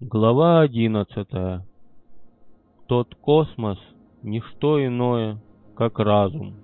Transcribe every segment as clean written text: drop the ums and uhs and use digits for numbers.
Глава 11. Тот космос — ничто иное, как разум.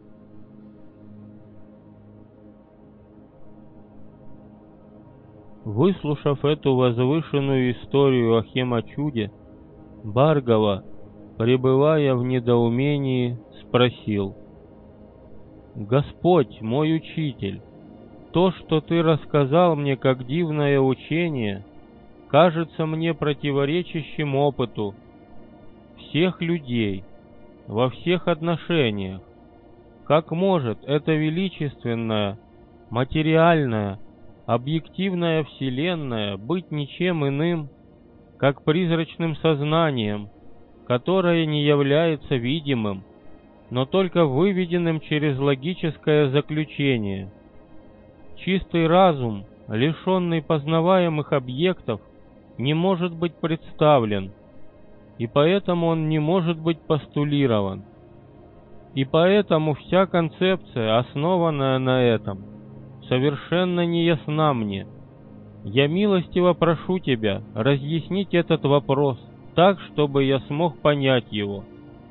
Выслушав эту возвышенную историю о Хемачуде, Бхаргава, пребывая в недоумении, спросил: «Господь, мой учитель, то, что ты рассказал мне как дивное учение, кажется мне противоречащим опыту всех людей во всех отношениях. Как может эта величественная, материальная, объективная Вселенная быть ничем иным, как призрачным сознанием, которое не является видимым, но только выведенным через логическое заключение? Чистый разум, лишенный познаваемых объектов, не может быть представлен, и поэтому он не может быть постулирован. И поэтому вся концепция, основанная на этом, совершенно не ясна мне. Я милостиво прошу тебя разъяснить этот вопрос так, чтобы я смог понять его».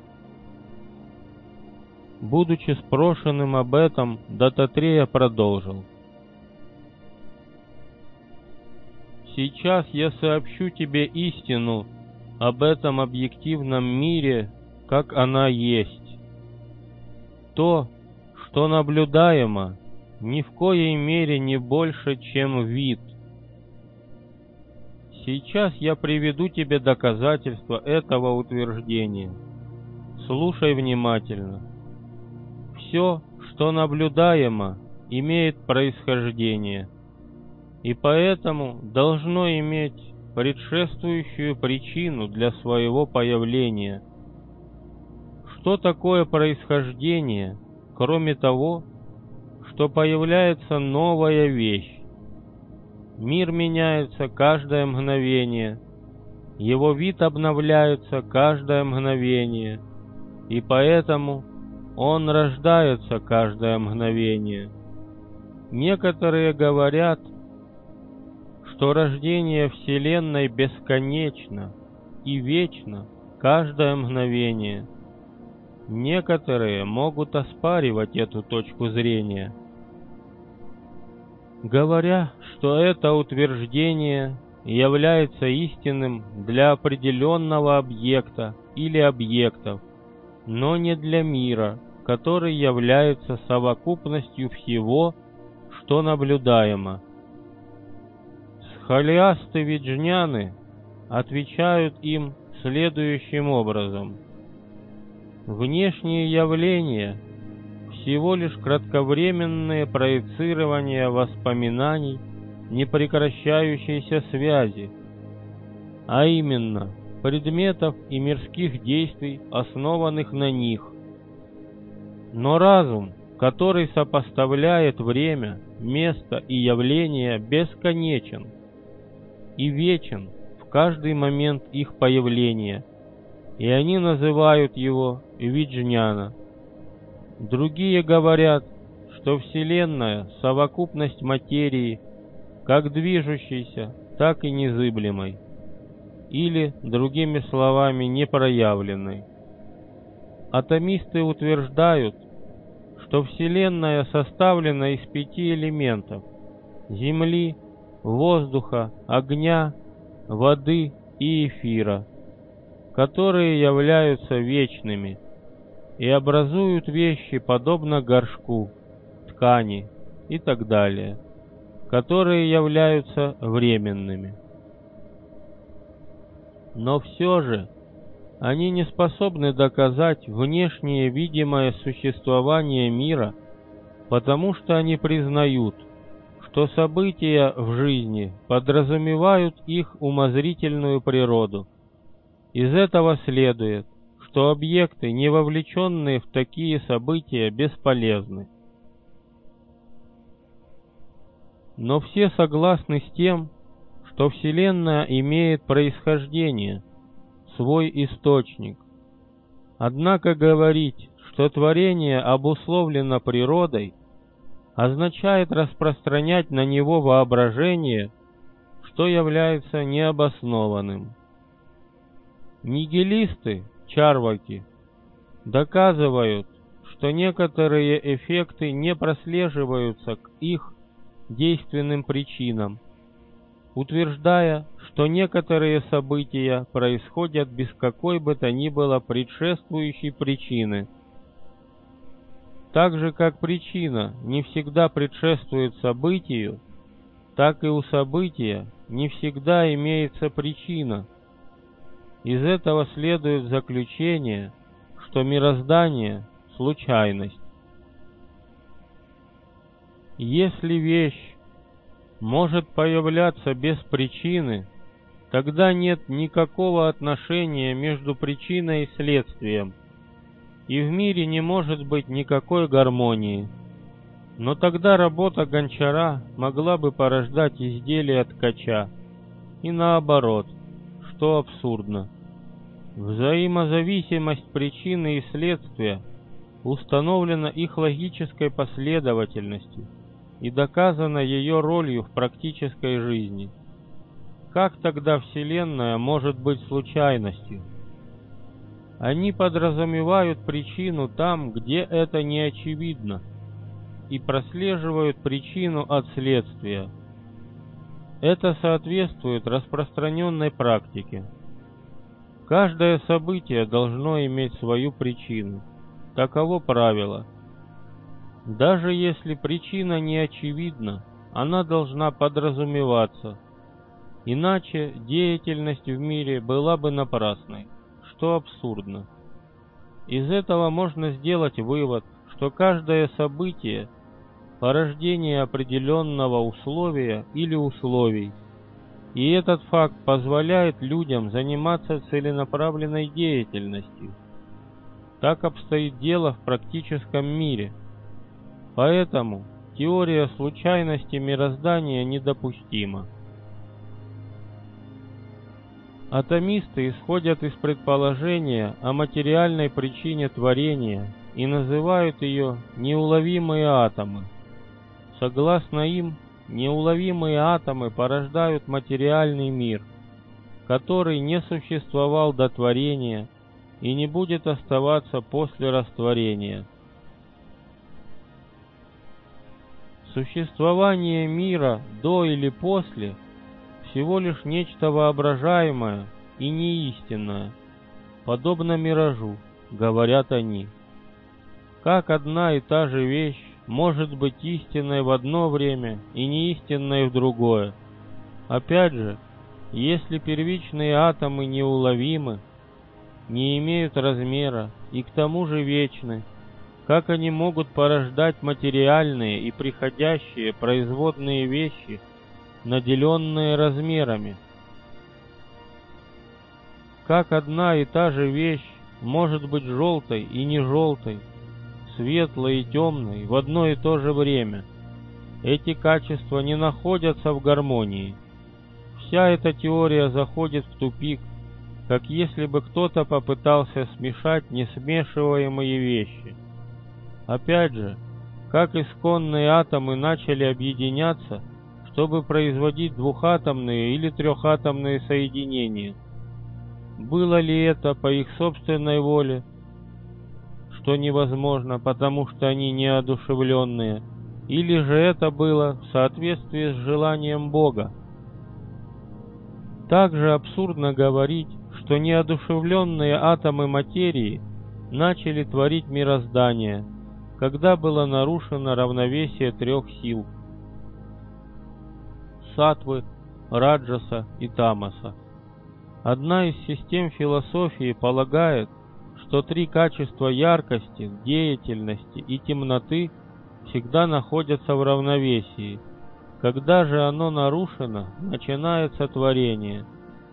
Будучи спрошенным об этом, Даттатрея продолжил: «Сейчас я сообщу тебе истину об этом объективном мире, как она есть. То, что наблюдаемо, ни в коей мере не больше, чем вид. Сейчас я приведу тебе доказательства этого утверждения. Слушай внимательно. Все, что наблюдаемо, имеет происхождение, и поэтому должно иметь предшествующую причину для своего появления. Что такое происхождение, кроме того, что появляется новая вещь? Мир меняется каждое мгновение, его вид обновляется каждое мгновение, и поэтому он рождается каждое мгновение. Некоторые говорят, что рождение Вселенной бесконечно и вечно каждое мгновение. Некоторые могут оспаривать эту точку зрения, говоря, что это утверждение является истинным для определенного объекта или объектов, но не для мира, который является совокупностью всего, что наблюдаемо. Схолиасты-виджняны отвечают им следующим образом: внешние явления — всего лишь кратковременные проецирования воспоминаний непрекращающейся связи, а именно предметов и мирских действий, основанных на них. Но разум, который сопоставляет время, место и явление, бесконечен и вечен в каждый момент их появления, и они называют его виджняна. Другие говорят, что Вселенная — совокупность материи, как движущейся, так и незыблемой, или, другими словами, непроявленной. Атомисты утверждают, что Вселенная составлена из 5 элементов — земли, воздуха, огня, воды и эфира, которые являются вечными и образуют вещи подобно горшку, ткани и так далее, которые являются временными. Но все же они не способны доказать внешнее видимое существование мира, потому что они признают, что события в жизни подразумевают их умозрительную природу. Из этого следует, что объекты, не вовлеченные в такие события, бесполезны. Но все согласны с тем, что Вселенная имеет происхождение, свой источник. Однако говорить, что творение обусловлено природой, означает распространять на него воображение, что является необоснованным. Нигилисты, чарваки, доказывают, что некоторые эффекты не прослеживаются к их действенным причинам, утверждая, что некоторые события происходят без какой бы то ни было предшествующей причины. Так же, как причина не всегда предшествует событию, так и у события не всегда имеется причина. Из этого следует заключение, что мироздание – случайность. Если вещь может появляться без причины, тогда нет никакого отношения между причиной и следствием, и в мире не может быть никакой гармонии. Но тогда работа гончара могла бы порождать изделия ткача, и наоборот, что абсурдно. Взаимозависимость причины и следствия установлена их логической последовательностью и доказана ее ролью в практической жизни. Как тогда Вселенная может быть случайностью? Они подразумевают причину там, где это не очевидно, и прослеживают причину от следствия. Это соответствует распространенной практике. Каждое событие должно иметь свою причину. Таково правило. Даже если причина не очевидна, она должна подразумеваться. Иначе деятельность в мире была бы напрасной, что абсурдно. Из этого можно сделать вывод, что каждое событие – порождение определенного условия или условий, и этот факт позволяет людям заниматься целенаправленной деятельностью. Так обстоит дело в практическом мире. Поэтому теория случайности мироздания недопустима. Атомисты исходят из предположения о материальной причине творения и называют ее неуловимые атомы. Согласно им, неуловимые атомы порождают материальный мир, который не существовал до творения и не будет оставаться после растворения. Существование мира до или после всего лишь нечто воображаемое и неистинное, подобно миражу, говорят они. Как одна и та же вещь может быть истинной в одно время и неистинной в другое? Опять же, если первичные атомы неуловимы, не имеют размера и к тому же вечны, как они могут порождать материальные и приходящие производные вещи, наделенные размерами? Как одна и та же вещь может быть желтой и не желтой, светлой и темной в одно и то же время? Эти качества не находятся в гармонии. Вся эта теория заходит в тупик, как если бы кто-то попытался смешать несмешиваемые вещи. Опять же, как исконные атомы начали объединяться, чтобы производить двухатомные или трехатомные соединения? Было ли это по их собственной воле, что невозможно, потому что они неодушевленные, или же это было в соответствии с желанием Бога? Также абсурдно говорить, что неодушевленные атомы материи начали творить мироздание, когда было нарушено равновесие трех сил – саттвы, раджаса и тамаса. Одна из систем философии полагает, что три качества яркости, деятельности и темноты всегда находятся в равновесии. Когда же оно нарушено, начинается творение.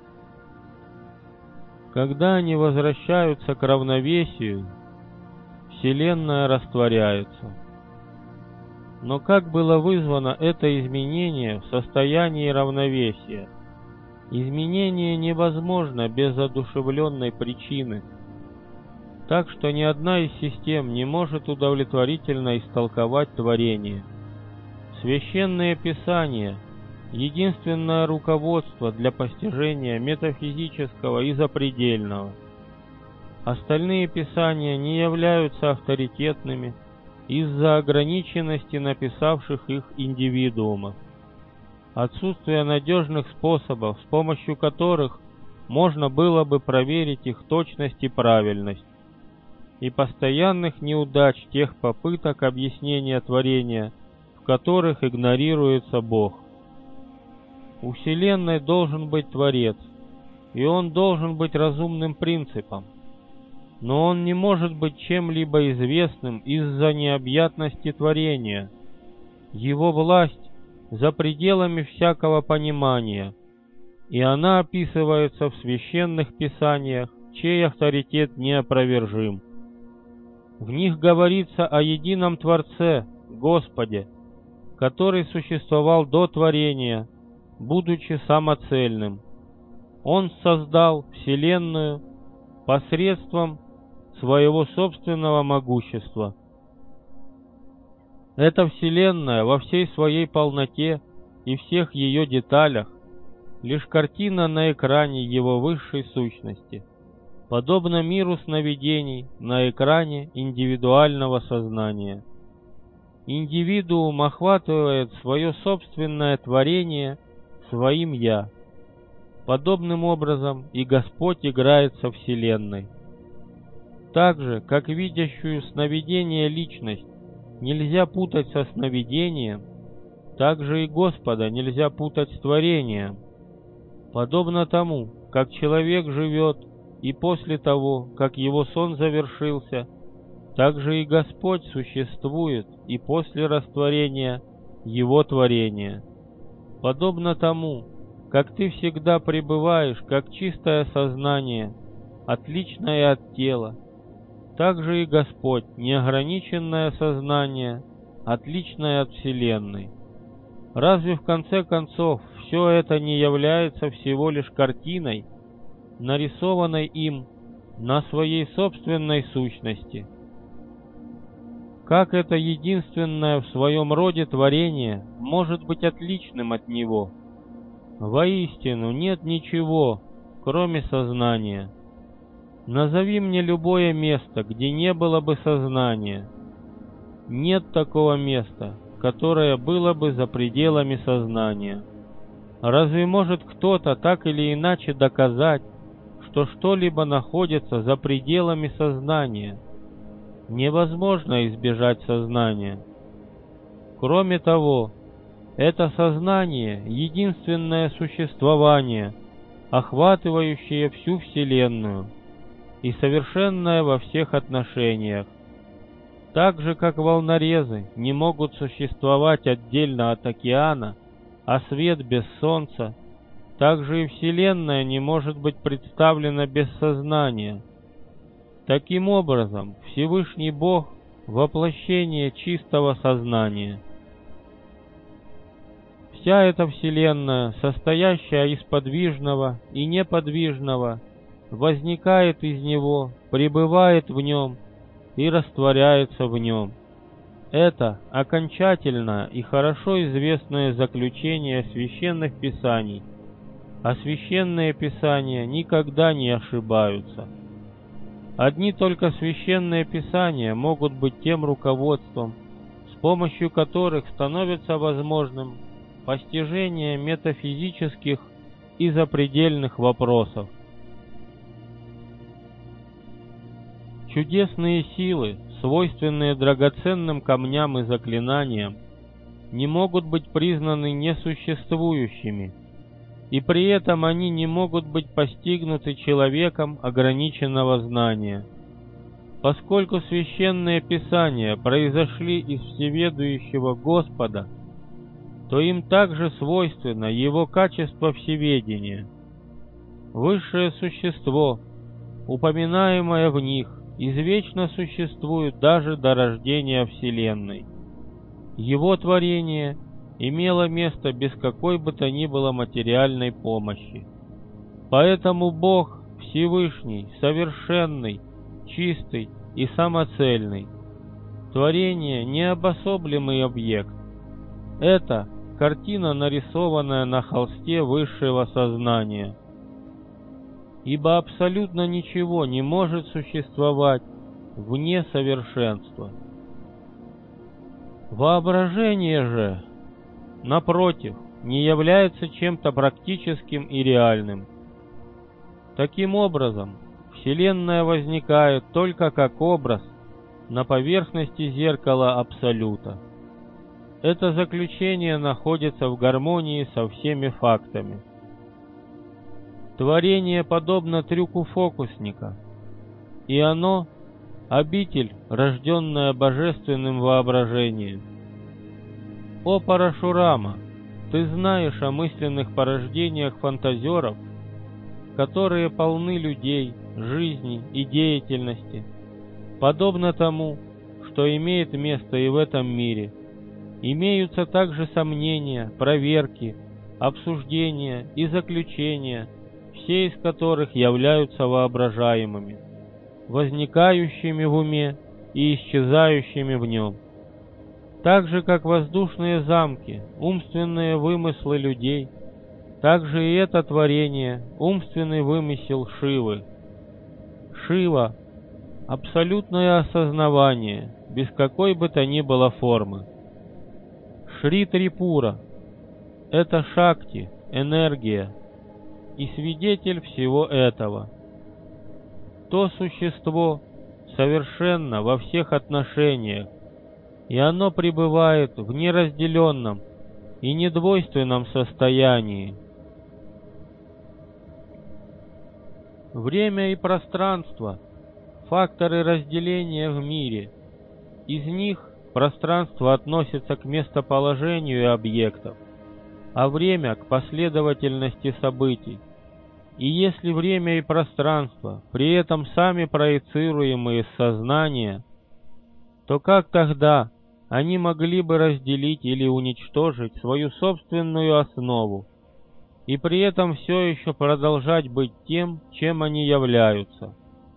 Когда они возвращаются к равновесию, Вселенная растворяется. Но как было вызвано это изменение в состоянии равновесия? Изменение невозможно без одушевленной причины, так что ни одна из систем не может удовлетворительно истолковать творение. Священные Писания единственное руководство для постижения метафизического и запредельного. Остальные писания не являются авторитетными из-за ограниченности написавших их индивидуумов, отсутствия надежных способов, с помощью которых можно было бы проверить их точность и правильность, и постоянных неудач тех попыток объяснения творения, в которых игнорируется Бог. У Вселенной должен быть Творец, и он должен быть разумным принципом, но он не может быть чем-либо известным из-за необъятности творения. Его власть за пределами всякого понимания, и она описывается в священных писаниях, чей авторитет неопровержим. В них говорится о едином Творце, Господе, который существовал до творения, будучи самоцельным. Он создал Вселенную посредством своего собственного могущества. Эта Вселенная во всей своей полноте и всех ее деталях лишь картина на экране его высшей сущности, подобно миру сновидений на экране индивидуального сознания. Индивидуум охватывает свое собственное творение своим «я». Подобным образом и Господь играет со Вселенной. Так же, как видящую сновидение личность нельзя путать со сновидением, так же и Господа нельзя путать с творением. Подобно тому, как человек живет и после того, как его сон завершился, так же и Господь существует и после растворения его творения. Подобно тому, как ты всегда пребываешь как чистое сознание, отличное от тела, так же и Господь неограниченное сознание, отличное от Вселенной. Разве в конце концов все это не является всего лишь картиной, нарисованной им на своей собственной сущности? Как это единственное в своем роде творение может быть отличным от него? Воистину нет ничего, кроме сознания. Назови мне любое место, где не было бы сознания. Нет такого места, которое было бы за пределами сознания. Разве может кто-то так или иначе доказать, что что-либо находится за пределами сознания? Невозможно избежать сознания. Кроме того, это сознание — единственное существование, охватывающее всю Вселенную и совершенное во всех отношениях. Так же, как волнорезы не могут существовать отдельно от океана, а свет без солнца, так же и Вселенная не может быть представлена без сознания. Таким образом, Всевышний Бог — воплощение чистого сознания. Вся эта Вселенная, состоящая из подвижного и неподвижного, возникает из Него, пребывает в Нем и растворяется в Нем. Это окончательное и хорошо известное заключение священных писаний, а священные писания никогда не ошибаются. Одни только священные писания могут быть тем руководством, с помощью которых становится возможным постижение метафизических и запредельных вопросов. Чудесные силы, свойственные драгоценным камням и заклинаниям, не могут быть признаны несуществующими, и при этом они не могут быть постигнуты человеком ограниченного знания. Поскольку священные писания произошли из всеведущего Господа, то им также свойственно его качество всеведения. Высшее существо, упоминаемое в них, извечно существует даже до рождения Вселенной. Его творение имело место без какой бы то ни было материальной помощи. Поэтому Бог Всевышний, совершенный, чистый и самоцельный. Творение — не обособленный объект. Это картина, нарисованная на холсте высшего сознания. Ибо абсолютно ничего не может существовать вне совершенства. Воображение же, напротив, не является чем-то практическим и реальным. Таким образом, Вселенная возникает только как образ на поверхности зеркала Абсолюта. Это заключение находится в гармонии со всеми фактами. Творение подобно трюку фокусника, и оно — обитель, рожденная божественным воображением. О Парашурама, ты знаешь о мысленных порождениях фантазеров, которые полны людей, жизни и деятельности, подобно тому, что имеет место и в этом мире. Имеются также сомнения, проверки, обсуждения и заключения, все из которых являются воображаемыми, возникающими в уме и исчезающими в нем. Так же, как воздушные замки, умственные вымыслы людей, так же и это творение — умственный вымысел Шивы. Шива — абсолютное осознавание, без какой бы то ни было формы. Шри Трипура — это Шакти, энергия, и свидетель всего этого. То существо совершенно во всех отношениях, и оно пребывает в неразделенном и недвойственном состоянии. Время и пространство — факторы разделения в мире. Из них пространство относится к местоположению объектов, а время — к последовательности событий. И если время и пространство при этом сами проецируемые из сознания, то как тогда они могли бы разделить или уничтожить свою собственную основу и при этом все еще продолжать быть тем, чем они являются?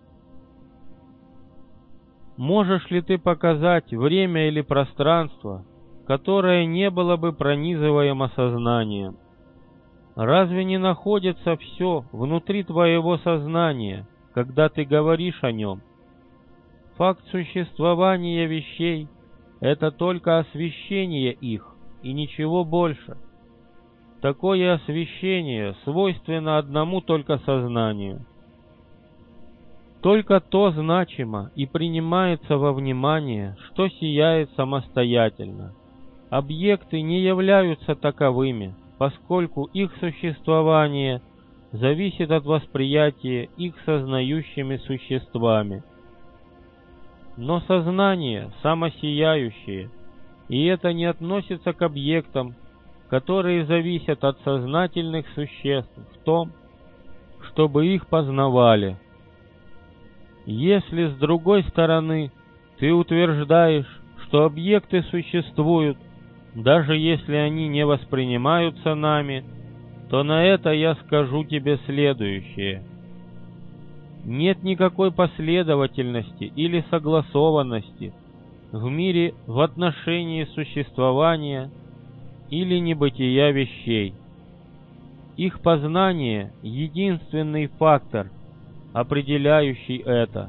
Можешь ли ты показать время или пространство, которое не было бы пронизываемо сознанием? Разве не находится все внутри твоего сознания, когда ты говоришь о нем? Факт существования вещей — это только освещение их, и ничего больше. Такое освещение свойственно одному только сознанию. Только то значимо и принимается во внимание, что сияет самостоятельно. Объекты не являются таковыми, поскольку их существование зависит от восприятия их сознающими существами. Но сознание самосияющее, и это не относится к объектам, которые зависят от сознательных существ в том, чтобы их познавали. Если, с другой стороны, ты утверждаешь, что объекты существуют, даже если они не воспринимаются нами, то на это я скажу тебе следующее. Нет никакой последовательности или согласованности в мире в отношении существования или небытия вещей. Их познание — единственный фактор, определяющий это.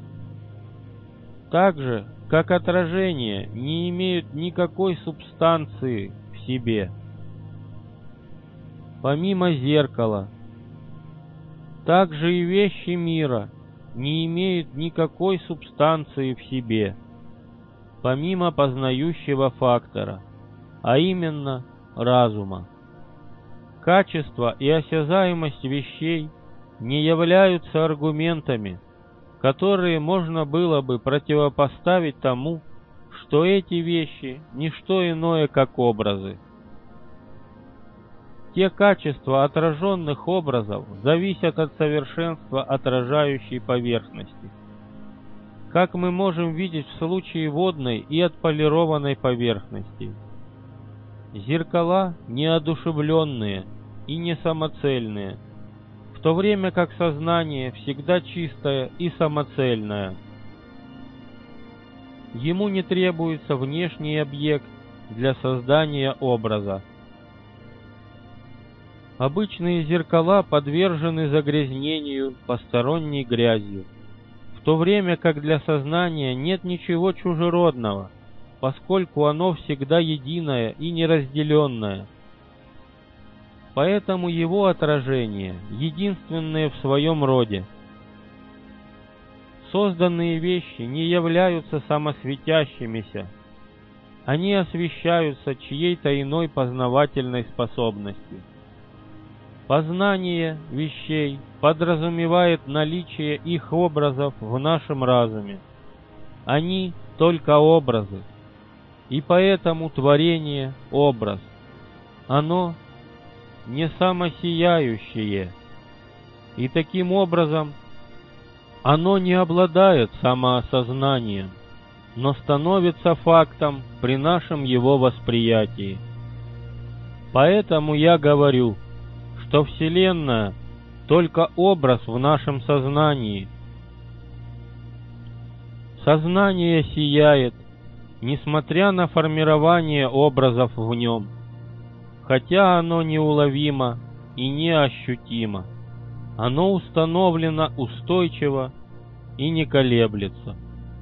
Так же, как отражения не имеют никакой субстанции в себе, помимо зеркала, так же и вещи мира не имеют никакой субстанции в себе, помимо познающего фактора, а именно разума. Качество и осязаемость вещей не являются аргументами, которые можно было бы противопоставить тому, что эти вещи — не что иное, как образы. Те качества отраженных образов зависят от совершенства отражающей поверхности. Как мы можем видеть в случае водной и отполированной поверхности. Зеркала неодушевленные и не самоцельные, в то время как сознание всегда чистое и самоцельное. Ему не требуется внешний объект для создания образа, Обычные зеркала подвержены загрязнению посторонней грязью, в то время как для сознания нет ничего чужеродного, поскольку оно всегда единое и неразделенное. Поэтому его отражение единственное в своем роде. Созданные вещи не являются самосветящимися, они освещаются чьей-то иной познавательной способностью. Познание вещей подразумевает наличие их образов в нашем разуме. Они только образы, и поэтому творение — образ. Оно не самосияющее, и таким образом оно не обладает самоосознанием, но становится фактом при нашем его восприятии. Поэтому я говорю, что Вселенная — только образ в нашем сознании. Сознание сияет, несмотря на формирование образов в нем, хотя оно неуловимо и неощутимо. Оно установлено устойчиво и не колеблется.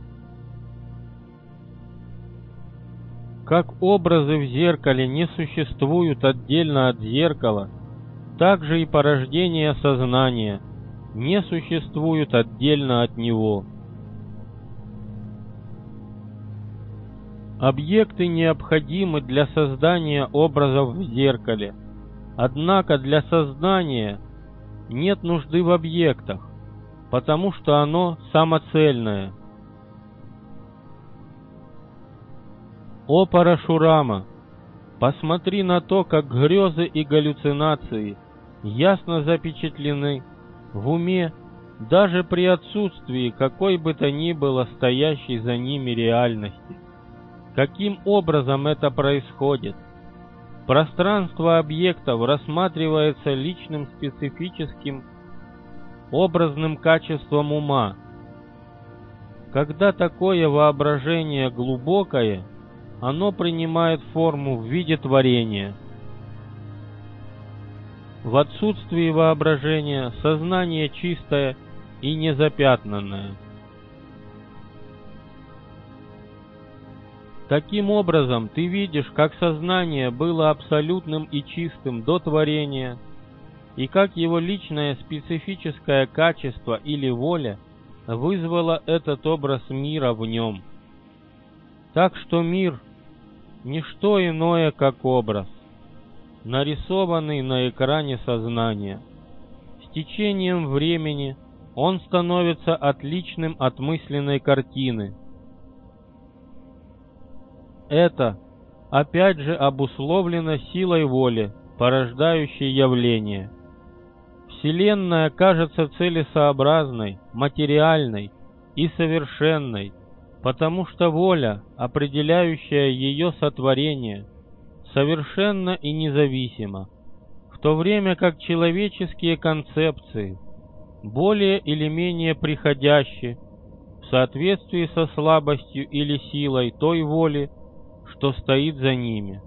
Как образы в зеркале не существуют отдельно от зеркала, так же и порождения сознания не существуют отдельно от него. Объекты необходимы для создания образов в зеркале, однако для сознания нет нужды в объектах, потому что оно самоцельное. О Парашурама, посмотри на то, как грезы и галлюцинации ясно запечатлены в уме даже при отсутствии какой бы то ни было стоящей за ними реальности. Каким образом это происходит? Пространство объектов рассматривается личным специфическим образным качеством ума. Когда такое воображение глубокое, оно принимает форму в виде творения. В отсутствии воображения сознание чистое и незапятнанное. Таким образом, ты видишь, как сознание было абсолютным и чистым до творения, и как его личное специфическое качество или воля вызвало этот образ мира в нем. Так что мир — ничто иное, как образ, нарисованный на экране сознания. С течением времени он становится отличным от мысленной картины. Это, опять же, обусловлено силой воли, порождающей явление. Вселенная кажется целесообразной, материальной и совершенной, потому что воля, определяющая ее сотворение, совершенна и независима, в то время как человеческие концепции более или менее приходящие в соответствии со слабостью или силой той воли, что стоит за ними.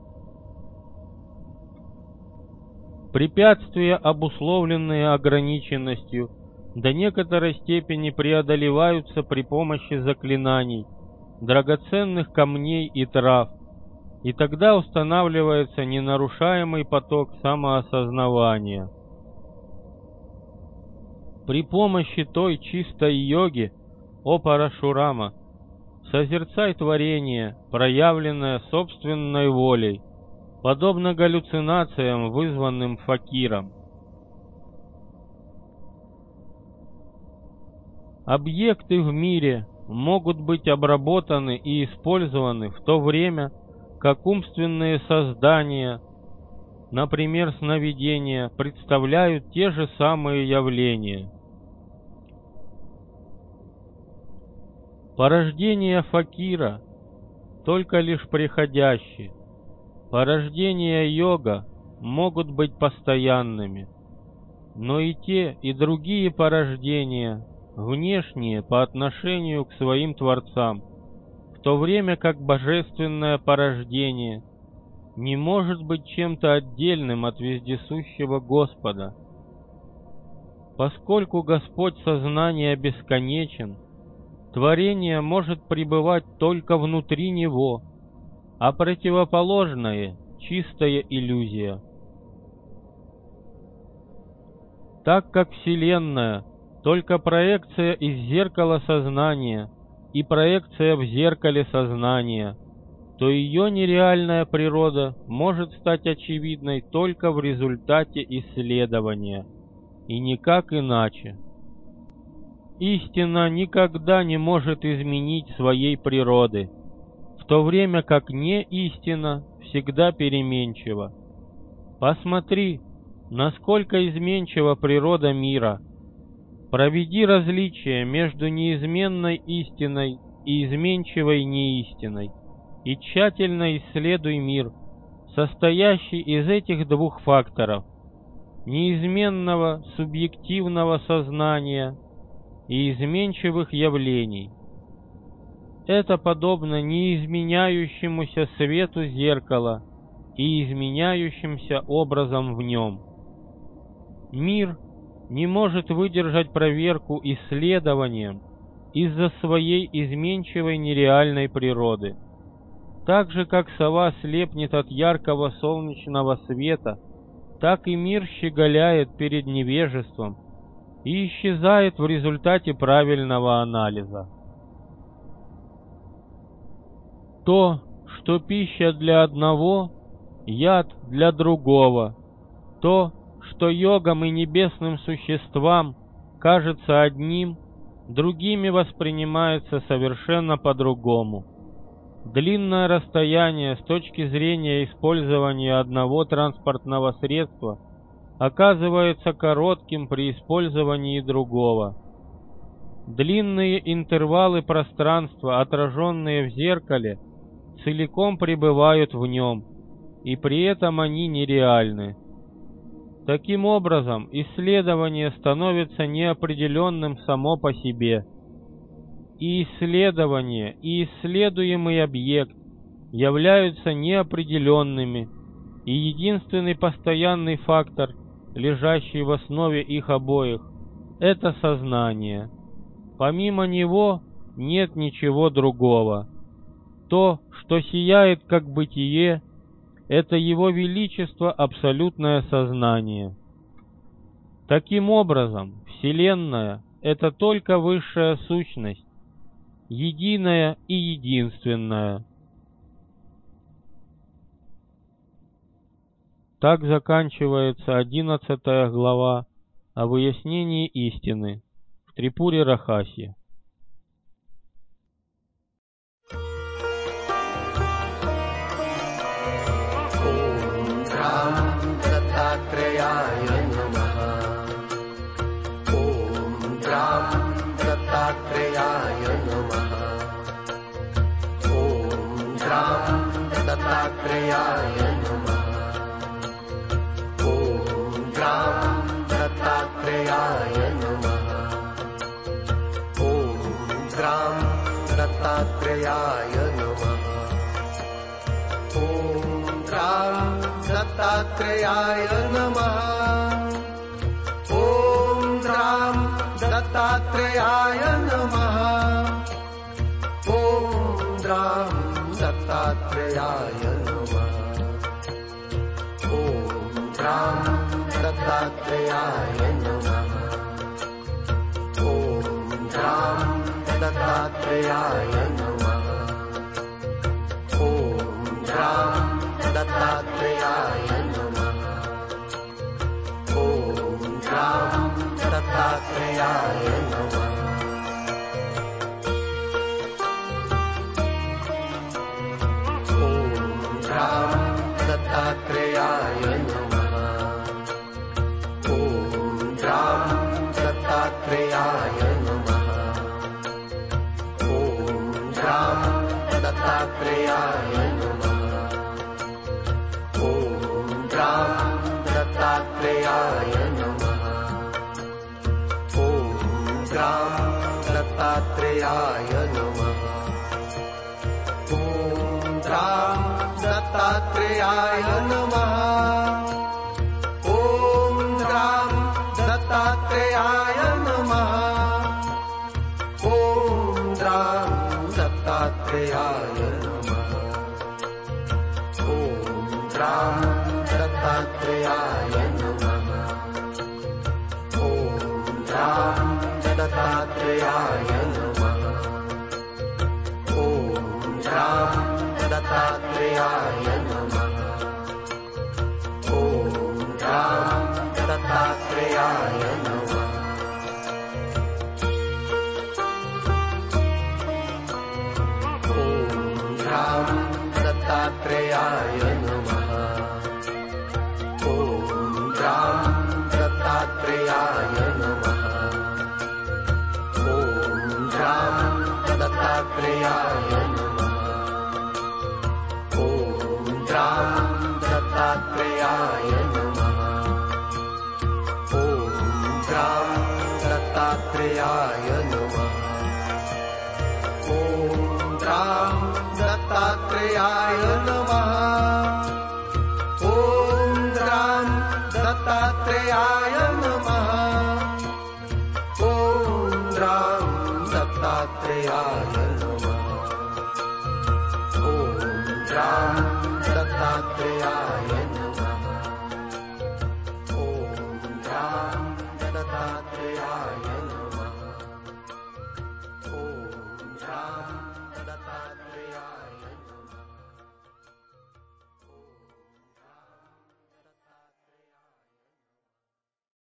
Препятствия, обусловленные ограниченностью, до некоторой степени преодолеваются при помощи заклинаний, драгоценных камней и трав, и тогда устанавливается ненарушаемый поток самоосознавания. При помощи той чистой йоги, о Парашурама, созерцай творение, проявленное собственной волей, подобно галлюцинациям, вызванным факиром. Объекты в мире могут быть обработаны и использованы в то время, как умственные создания, например, сновидения, представляют те же самые явления. Порождения факира только лишь приходящие. Порождения йога могут быть постоянными, но и те, и другие порождения внешние по отношению к своим творцам, в то время как божественное порождение не может быть чем-то отдельным от вездесущего Господа. Поскольку Господь сознания бесконечен, творение может пребывать только внутри Него, а противоположное — чистая иллюзия. Так как Вселенная — только проекция из зеркала сознания и проекция в зеркале сознания, то ее нереальная природа может стать очевидной только в результате исследования, и никак иначе. Истина никогда не может изменить своей природы, в то время как неистина всегда переменчива. Посмотри, насколько изменчива природа мира. Проведи различие между неизменной истиной и изменчивой неистиной, и тщательно исследуй мир, состоящий из этих двух факторов — неизменного субъективного сознания и изменчивых явлений. Это подобно неизменяющемуся свету зеркала и изменяющимся образом в нем. Мир не может выдержать проверку исследованием из-за своей изменчивой нереальной природы. Так же, как сова слепнет от яркого солнечного света, так и мир щеголяет перед невежеством и исчезает в результате правильного анализа. То, что пища для одного, яд для другого, то, что йогам и небесным существам кажется одним, другими воспринимается совершенно по-другому. Длинное расстояние с точки зрения использования одного транспортного средства оказывается коротким при использовании другого. Длинные интервалы пространства, отраженные в зеркале, целиком пребывают в нем, и при этом они нереальны. Таким образом, исследование становится неопределенным само по себе. И исследование, и исследуемый объект являются неопределенными, и единственный постоянный фактор, лежащий в основе их обоих, это сознание. Помимо него нет ничего другого. То, что сияет как бытие, это его величество абсолютное сознание. Таким образом, Вселенная — это только высшая сущность, единая и единственная. Так заканчивается 11 глава о выяснении истины в Трипуре Рахасе. दत्तात्रेयाय नमः। ॐ द्रां दत्तात्रेयाय नमः। ॐ द्रां दत्तात्रेयाय नमः। ॐ द्रां दत्तात्रेयाय नमः। ॐ द्रां दत्तात्रेयाय नमः। ॐ द्रां दत्तात्रेयाय नमः। ॐ द्रां दत्तात्रेयाय नमः। ॐ द्रां दत्तात्रेयाय नमः। ॐ द्रां दत्तात्रेयाय नमः। ॐ द्रां दत्तात्रेयाय नमः। ॐ द्रां दत्तात्रेयाय नमः। ॐ द्रां दत्तात्रेयाय नमः। ॐ द्रां दत्तात्रेयाय नमः। ॐ ग्रां दत्तात्रेयाय नमः। ॐ ग्रां दत्तात्रेयाय नमः। ॐ ग्रां दत्तात्रेयाय नमः। ॐ ग्रां दत्तात्रेयाय नमः। ॐ ग्रां दत्तात्रेयाय नमः। ॐ ग्रां दत्तात्रेयाय नमः। ॐ ग्रां दत्तात्रेयाय नमः। ॐ ग्रां दत्तात्रेयाय नमः। ॐ ग्रां दत्तात्रेयाय नमः। ॐ ग्रां दत्तात्रेयाय नमः। ॐ ग्रां दत्तात्रेयाय नमः। ॐ ग्रां दत्तात्रेयाय नमः। ॐ ग्रां दत्तात्रेयाय नमः। ॐ ग्रां दत्तात्रेयाय नमः। ॐ ग्रां दत्तात्रेयाय नमः।